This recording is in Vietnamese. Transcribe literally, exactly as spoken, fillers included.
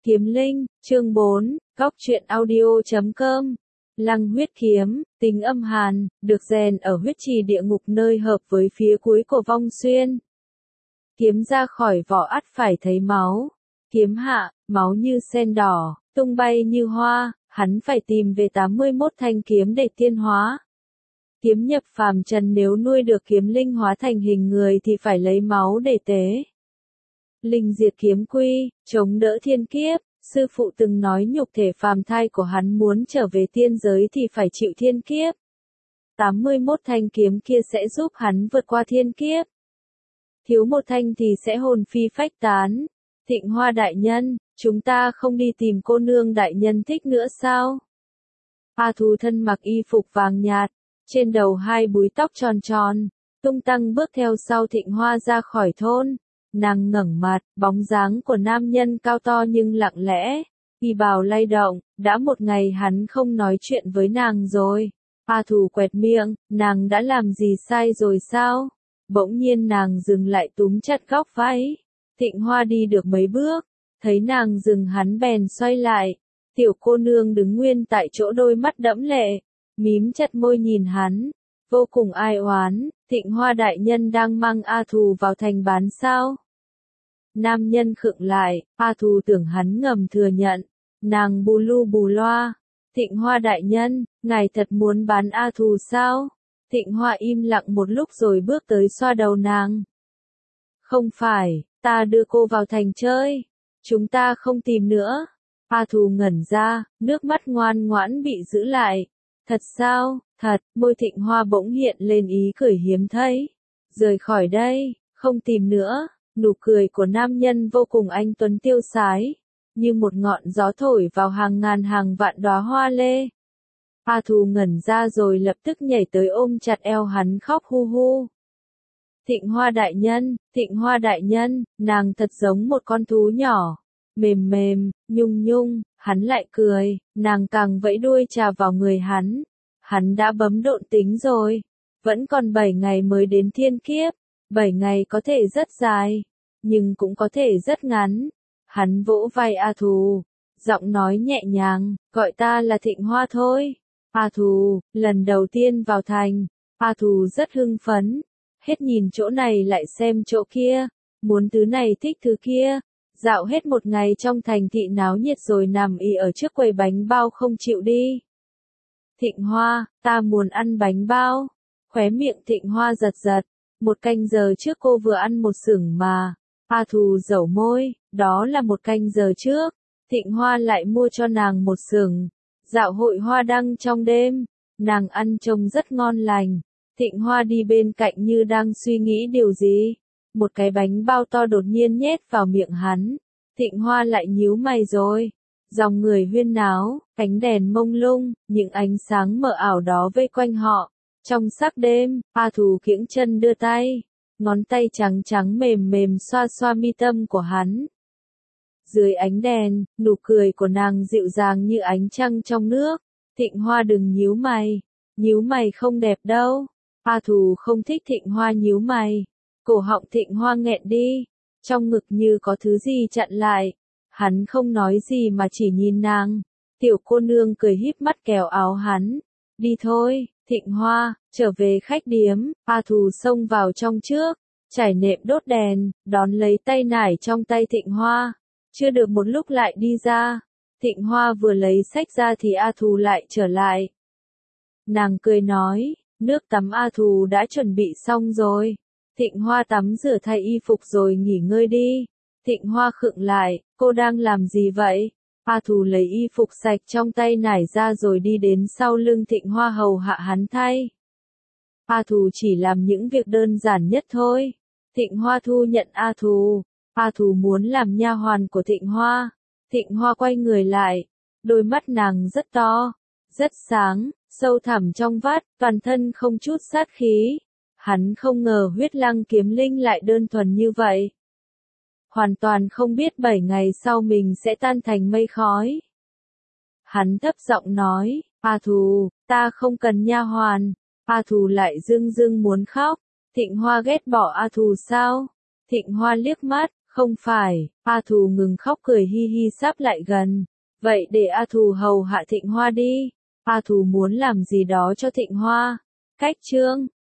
Kiếm Linh, chương bốn, Góc truyện audio chấm com. Lăng huyết kiếm, tính âm hàn, được rèn ở huyết trì địa ngục nơi hợp với phía cuối của vong xuyên. Kiếm ra khỏi vỏ ắt phải thấy máu. Kiếm hạ, máu như sen đỏ, tung bay như hoa, hắn phải tìm về tám mươi mốt thanh kiếm để tiên hóa. Kiếm nhập phàm trần nếu nuôi được kiếm linh hóa thành hình người thì phải lấy máu để tế. Linh diệt kiếm quy, chống đỡ thiên kiếp, sư phụ từng nói nhục thể phàm thai của hắn muốn trở về tiên giới thì phải chịu thiên kiếp. tám mươi mốt thanh kiếm kia sẽ giúp hắn vượt qua thiên kiếp. Thiếu một thanh thì sẽ hồn phi phách tán. Thịnh Hoa đại nhân, chúng ta không đi tìm cô nương đại nhân thích nữa sao? A Thù thân mặc y phục vàng nhạt, trên đầu hai búi tóc tròn tròn, tung tăng bước theo sau Thịnh Hoa ra khỏi thôn. Nàng ngẩng mặt, bóng dáng của nam nhân cao to nhưng lặng lẽ, y bào lay động, đã một ngày hắn không nói chuyện với nàng rồi. A Thù quẹt miệng, nàng đã làm gì sai rồi sao? Bỗng nhiên nàng dừng lại túm chặt góc váy. Thịnh Hoa đi được mấy bước, thấy nàng dừng hắn bèn xoay lại. Tiểu cô nương đứng nguyên tại chỗ đôi mắt đẫm lệ, mím chặt môi nhìn hắn, vô cùng ai oán. Thịnh Hoa đại nhân đang mang A Thù vào thành bán sao? Nam nhân khựng lại, A Thù tưởng hắn ngầm thừa nhận. Nàng bù lu bù loa. Thịnh Hoa đại nhân, ngài thật muốn bán A Thù sao? Thịnh Hoa im lặng một lúc rồi bước tới xoa đầu nàng. Không phải, ta đưa cô vào thành chơi. Chúng ta không tìm nữa. A Thù ngẩn ra, nước mắt ngoan ngoãn bị giữ lại. Thật sao? Thật, môi Thịnh Hoa bỗng hiện lên ý cười hiếm thấy. Rời khỏi đây, không tìm nữa. Nụ cười của nam nhân vô cùng anh tuấn tiêu sái, như một ngọn gió thổi vào hàng ngàn hàng vạn đóa hoa lê. A Thù ngẩn ra rồi lập tức nhảy tới ôm chặt eo hắn khóc hu hu. Thịnh Hoa đại nhân, Thịnh Hoa đại nhân, nàng thật giống một con thú nhỏ, mềm mềm, nhung nhung, hắn lại cười, nàng càng vẫy đuôi chà vào người hắn. Hắn đã bấm độn tính rồi, vẫn còn bảy ngày mới đến thiên kiếp. Bảy ngày có thể rất dài, nhưng cũng có thể rất ngắn. Hắn vỗ vai A Thù, giọng nói nhẹ nhàng, gọi ta là Thịnh Hoa thôi. A Thù, lần đầu tiên vào thành, A Thù rất hưng phấn, hết nhìn chỗ này lại xem chỗ kia, muốn thứ này thích thứ kia, dạo hết một ngày trong thành thị náo nhiệt rồi nằm ì ở trước quầy bánh bao không chịu đi. Thịnh Hoa, ta muốn ăn bánh bao. Khóe miệng Thịnh Hoa giật giật. Một canh giờ trước cô vừa ăn một sửng mà. A Thù dẩu môi, đó là một canh giờ trước. Thịnh Hoa lại mua cho nàng một sửng. Dạo hội hoa đăng trong đêm, nàng ăn trông rất ngon lành. Thịnh Hoa đi bên cạnh như đang suy nghĩ điều gì. Một cái bánh bao to đột nhiên nhét vào miệng hắn. Thịnh Hoa lại nhíu mày rồi. Dòng người huyên náo, ánh đèn mông lung, những ánh sáng mờ ảo đó vây quanh họ. Trong sắc đêm, A Thù kiễng chân đưa tay, ngón tay trắng trắng mềm mềm xoa xoa mi tâm của hắn. Dưới ánh đèn, nụ cười của nàng dịu dàng như ánh trăng trong nước. Thịnh Hoa đừng nhíu mày, nhíu mày không đẹp đâu. A Thù không thích Thịnh Hoa nhíu mày. Cổ họng Thịnh Hoa nghẹn đi, trong ngực như có thứ gì chặn lại. Hắn không nói gì mà chỉ nhìn nàng. Tiểu cô nương cười híp mắt kéo áo hắn. Đi thôi. Thịnh Hoa, trở về khách điếm. A Thù xông vào trong trước, trải nệm đốt đèn, đón lấy tay nải trong tay Thịnh Hoa. Chưa được một lúc lại đi ra. Thịnh Hoa vừa lấy sách ra thì A Thù lại trở lại. Nàng cười nói, nước tắm A Thù đã chuẩn bị xong rồi. Thịnh Hoa tắm rửa thay y phục rồi nghỉ ngơi đi. Thịnh Hoa khựng lại, cô đang làm gì vậy? A Thù lấy y phục sạch trong tay nải ra rồi đi đến sau lưng Thịnh Hoa hầu hạ hắn thay. A Thù chỉ làm những việc đơn giản nhất thôi. Thịnh Hoa thu nhận A Thù. A Thù muốn làm nha hoàn của Thịnh Hoa. Thịnh Hoa quay người lại. Đôi mắt nàng rất to, rất sáng, sâu thẳm trong vắt, toàn thân không chút sát khí. Hắn không ngờ huyết lăng kiếm linh lại đơn thuần như vậy. Hoàn toàn không biết bảy ngày sau mình sẽ tan thành mây khói. Hắn thấp giọng nói, A Thù, ta không cần nha hoàn. A Thù lại dưng dưng muốn khóc. Thịnh Hoa ghét bỏ A Thù sao? Thịnh Hoa liếc mắt, Không phải, A Thù ngừng khóc cười hi hi sắp lại gần. Vậy để A Thù hầu hạ Thịnh Hoa đi. A Thù muốn làm gì đó cho Thịnh Hoa. Cách chương